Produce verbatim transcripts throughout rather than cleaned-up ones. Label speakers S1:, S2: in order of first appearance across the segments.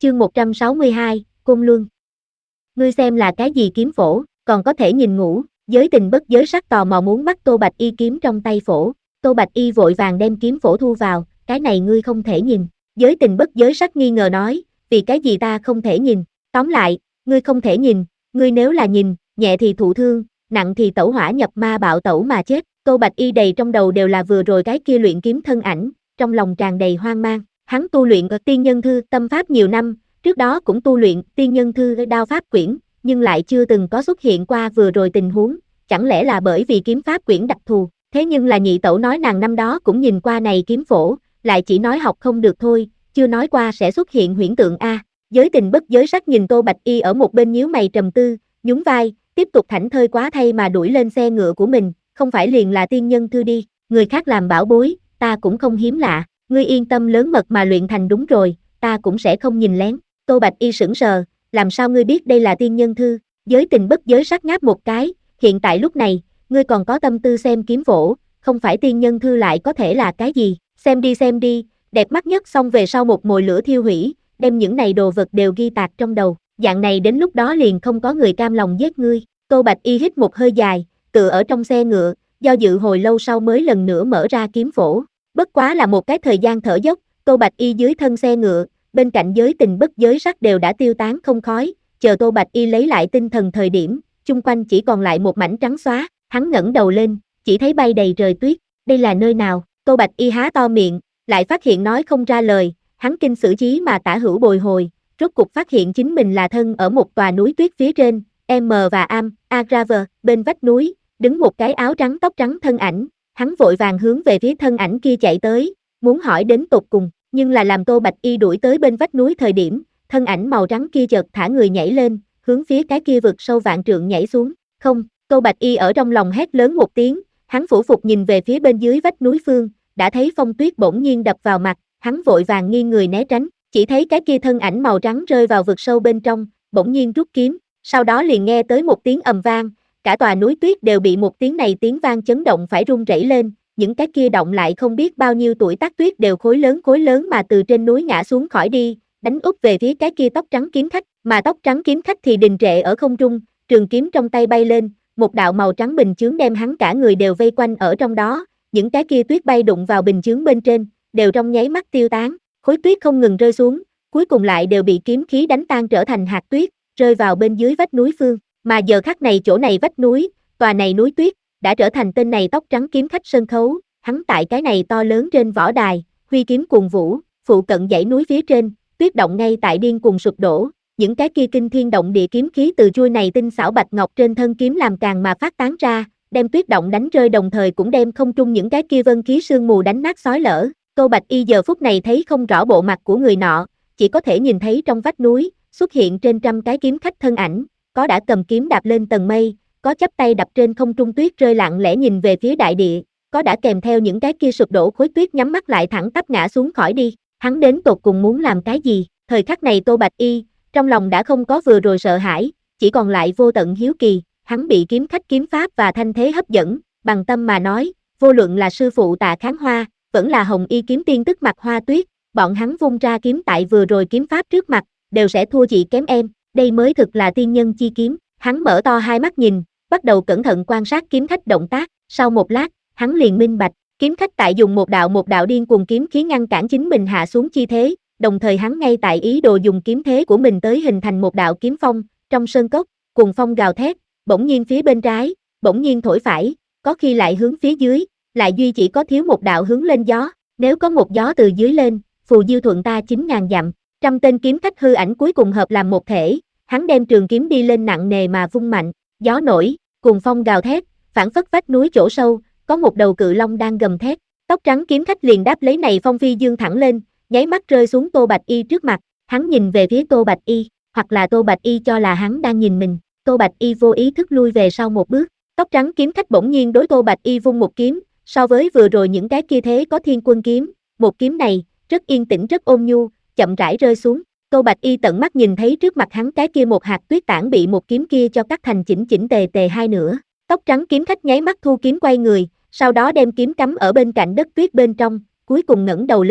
S1: Chương một trăm sáu mươi hai, Côn Luân. Ngươi xem là cái gì kiếm phổ, còn có thể nhìn ngủ, giới tình bất giới sắc tò mò muốn bắt Tô Bạch Y kiếm trong tay phổ, Tô Bạch Y vội vàng đem kiếm phổ thu vào, cái này ngươi không thể nhìn, giới tình bất giới sắc nghi ngờ nói, vì cái gì ta không thể nhìn, tóm lại, ngươi không thể nhìn, ngươi nếu là nhìn, nhẹ thì thụ thương, nặng thì tẩu hỏa nhập ma bạo tẩu mà chết, Tô Bạch Y đầy trong đầu đều là vừa rồi cái kia luyện kiếm thân ảnh, trong lòng tràn đầy hoang mang. Hắn tu luyện ở tiên nhân thư tâm pháp nhiều năm, trước đó cũng tu luyện tiên nhân thư đao pháp quyển, nhưng lại chưa từng có xuất hiện qua vừa rồi tình huống, chẳng lẽ là bởi vì kiếm pháp quyển đặc thù, thế nhưng là nhị tẩu nói nàng năm đó cũng nhìn qua này kiếm phổ, lại chỉ nói học không được thôi, chưa nói qua sẽ xuất hiện huyễn tượng a. Giới tình bất giới sắc nhìn Tô Bạch Y ở một bên nhíu mày trầm tư, nhún vai, tiếp tục thảnh thơi quá thay mà đuổi lên xe ngựa của mình, không phải liền là tiên nhân thư đi, người khác làm bảo bối, ta cũng không hiếm lạ. Ngươi yên tâm lớn mật mà luyện thành đúng rồi, ta cũng sẽ không nhìn lén. Tô Bạch Y sững sờ, làm sao ngươi biết đây là tiên nhân thư? Giới tình bất giới sắc ngáp một cái, hiện tại lúc này, ngươi còn có tâm tư xem kiếm phổ, không phải tiên nhân thư lại có thể là cái gì? Xem đi xem đi, đẹp mắt nhất xong về sau một mồi lửa thiêu hủy, đem những này đồ vật đều ghi tạc trong đầu, dạng này đến lúc đó liền không có người cam lòng giết ngươi. Tô Bạch Y hít một hơi dài, tựa ở trong xe ngựa, do dự hồi lâu sau mới lần nữa mở ra kiếm phổ. Bất quá là một cái thời gian thở dốc, Tô Bạch Y dưới thân xe ngựa, bên cạnh giới tình bất giới sắc đều đã tiêu tán không khói, chờ Tô Bạch Y lấy lại tinh thần thời điểm, chung quanh chỉ còn lại một mảnh trắng xóa, hắn ngẩng đầu lên, chỉ thấy bay đầy trời tuyết, đây là nơi nào? Tô Bạch Y há to miệng, lại phát hiện nói không ra lời, hắn kinh sử chí mà tả hữu bồi hồi, rốt cục phát hiện chính mình là thân ở một tòa núi tuyết phía trên, M và Am, Agraver, bên vách núi, đứng một cái áo trắng tóc trắng thân ảnh. Hắn vội vàng hướng về phía thân ảnh kia chạy tới, muốn hỏi đến tột cùng, nhưng là làm Tô Bạch Y đuổi tới bên vách núi thời điểm, thân ảnh màu trắng kia chợt thả người nhảy lên, hướng phía cái kia vực sâu vạn trượng nhảy xuống. Không, Tô Bạch Y ở trong lòng hét lớn một tiếng, hắn phủ phục nhìn về phía bên dưới vách núi phương, đã thấy phong tuyết bỗng nhiên đập vào mặt, hắn vội vàng nghiêng người né tránh, chỉ thấy cái kia thân ảnh màu trắng rơi vào vực sâu bên trong, bỗng nhiên rút kiếm, sau đó liền nghe tới một tiếng ầm vang. Cả tòa núi tuyết đều bị một tiếng này tiếng vang chấn động phải rung rẩy lên, những cái kia động lại không biết bao nhiêu tuổi tác tuyết đều khối lớn khối lớn mà từ trên núi ngã xuống khỏi đi, đánh úp về phía cái kia tóc trắng kiếm khách, mà tóc trắng kiếm khách thì đình trệ ở không trung, trường kiếm trong tay bay lên, một đạo màu trắng bình chướng đem hắn cả người đều vây quanh ở trong đó, những cái kia tuyết bay đụng vào bình chướng bên trên, đều trong nháy mắt tiêu tán, khối tuyết không ngừng rơi xuống, cuối cùng lại đều bị kiếm khí đánh tan trở thành hạt tuyết, rơi vào bên dưới vách núi phương. Mà giờ khắc này chỗ này vách núi, tòa này núi tuyết, đã trở thành tên này tóc trắng kiếm khách sân khấu, hắn tại cái này to lớn trên võ đài, huy kiếm cuồng vũ, phụ cận dãy núi phía trên, tuyết động ngay tại điên cuồng sụp đổ, những cái kia kinh thiên động địa kiếm khí từ chuôi này tinh xảo bạch ngọc trên thân kiếm làm càng mà phát tán ra, đem tuyết động đánh rơi đồng thời cũng đem không trung những cái kia vân khí sương mù đánh nát xói lở. Tô Bạch Y giờ phút này thấy không rõ bộ mặt của người nọ, chỉ có thể nhìn thấy trong vách núi, xuất hiện trên trăm cái kiếm khách thân ảnh. Có đã cầm kiếm đạp lên tầng mây, có chắp tay đập trên không trung tuyết rơi lặng lẽ nhìn về phía đại địa, có đã kèm theo những cái kia sụp đổ khối tuyết nhắm mắt lại thẳng tắp ngã xuống khỏi đi, hắn đến tột cùng muốn làm cái gì? Thời khắc này Tô Bạch Y, trong lòng đã không có vừa rồi sợ hãi, chỉ còn lại vô tận hiếu kỳ, hắn bị kiếm khách kiếm pháp và thanh thế hấp dẫn, bằng tâm mà nói, vô luận là sư phụ Tạ Kháng Hoa, vẫn là Hồng Y kiếm tiên tức Mặc Hoa Tuyết, bọn hắn vung ra kiếm tại vừa rồi kiếm pháp trước mặt, đều sẽ thua chị kém em. Đây mới thực là tiên nhân chi kiếm, hắn mở to hai mắt nhìn, bắt đầu cẩn thận quan sát kiếm khách động tác, sau một lát, hắn liền minh bạch, kiếm khách tại dùng một đạo một đạo điên cuồng kiếm khí ngăn cản chính mình hạ xuống chi thế, đồng thời hắn ngay tại ý đồ dùng kiếm thế của mình tới hình thành một đạo kiếm phong, trong sơn cốc, cùng phong gào thét, bỗng nhiên phía bên trái, bỗng nhiên thổi phải, có khi lại hướng phía dưới, lại duy chỉ có thiếu một đạo hướng lên gió, nếu có một gió từ dưới lên, phù diêu thuận ta chín ngàn dặm, trăm tên kiếm khách hư ảnh cuối cùng hợp làm một thể. Hắn đem trường kiếm đi lên nặng nề mà vung mạnh, gió nổi, cuồng phong gào thét, phảng phất vách núi chỗ sâu, có một đầu cự long đang gầm thét, tóc trắng kiếm khách liền đáp lấy này phong phi dương thẳng lên, nháy mắt rơi xuống Tô Bạch Y trước mặt, hắn nhìn về phía Tô Bạch Y, hoặc là Tô Bạch Y cho là hắn đang nhìn mình, Tô Bạch Y vô ý thức lui về sau một bước, tóc trắng kiếm khách bỗng nhiên đối Tô Bạch Y vung một kiếm, so với vừa rồi những cái kia thế có thiên quân kiếm, một kiếm này, rất yên tĩnh rất ôn nhu, chậm rãi rơi xuống. Tô Bạch Y tận mắt nhìn thấy trước mặt hắn cái kia một hạt tuyết tản bị một kiếm kia cho cắt thành chỉnh chỉnh tề tề hai nửa. Tóc trắng kiếm khách nháy mắt thu kiếm quay người, sau đó đem kiếm cắm ở bên cạnh đất tuyết bên trong, cuối cùng ngẩng đầu lên,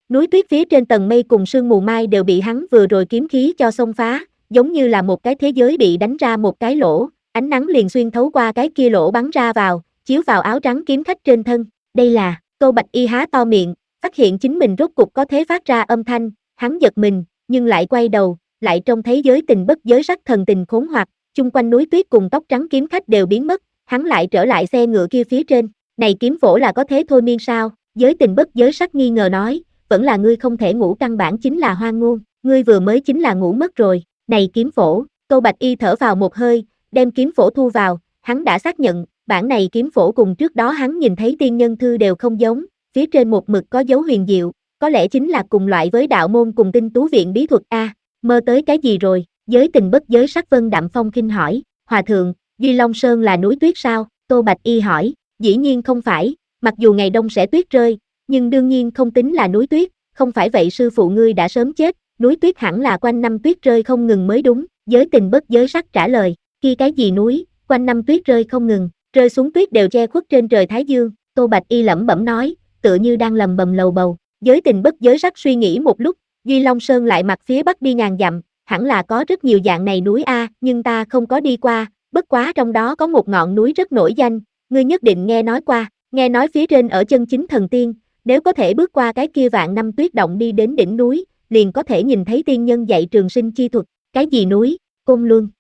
S1: Núi tuyết phía trên tầng mây cùng sương mù mai đều bị hắn vừa rồi kiếm khí cho xông phá, giống như là một cái thế giới bị đánh ra một cái lỗ, ánh nắng liền xuyên thấu qua cái kia lỗ bắn ra vào, chiếu vào áo trắng kiếm khách trên thân. Đây là, Tô Bạch Y há to miệng, phát hiện chính mình rốt cục có thế phát ra âm thanh, hắn giật mình, nhưng lại quay đầu, lại trông thấy giới tình bất giới sắc thần tình khốn hoặc, chung quanh núi tuyết cùng tóc trắng kiếm khách đều biến mất, hắn lại trở lại xe ngựa kia phía trên. Này kiếm phổ là có thế thôi miên sao? Giới tình bất giới sắc nghi ngờ nói, vẫn là ngươi không thể ngủ, căn bản chính là hoang ngôn, ngươi vừa mới chính là ngủ mất rồi. Này kiếm phổ, Tô Bạch Y thở vào một hơi, đem kiếm phổ thu vào, hắn đã xác nhận, bản này kiếm phổ cùng trước đó hắn nhìn thấy tiên nhân thư đều không giống, phía trên một mực có dấu huyền diệu, có lẽ chính là cùng loại với đạo môn cùng tinh tú viện bí thuật a. Mơ tới cái gì rồi? Giới tình bất giới sắc Vân Đạm Phong khinh hỏi, hòa thượng, Duy Long Sơn là núi tuyết sao? Tô Bạch Y hỏi, dĩ nhiên không phải, mặc dù ngày đông sẽ tuyết rơi, nhưng đương nhiên không tính là núi tuyết, không phải vậy sư phụ ngươi đã sớm chết, núi tuyết hẳn là quanh năm tuyết rơi không ngừng mới đúng. Giới tình bất giới sắc trả lời, kia cái gì núi, quanh năm tuyết rơi không ngừng, rơi xuống tuyết đều che khuất trên trời Thái Dương. Tô Bạch Y lẩm bẩm nói, tựa như đang lầm bầm lầu bầu. Giới tình bất giới sắc suy nghĩ một lúc, Duy Long Sơn lại mặt phía bắc đi ngàn dặm, hẳn là có rất nhiều dạng này núi a, nhưng ta không có đi qua, bất quá trong đó có một ngọn núi rất nổi danh, ngươi nhất định nghe nói qua, nghe nói phía trên ở chân chính thần tiên, nếu có thể bước qua cái kia vạn năm tuyết động đi đến đỉnh núi, liền có thể nhìn thấy tiên nhân dạy trường sinh chi thuật. Cái gì núi? Côn Luân.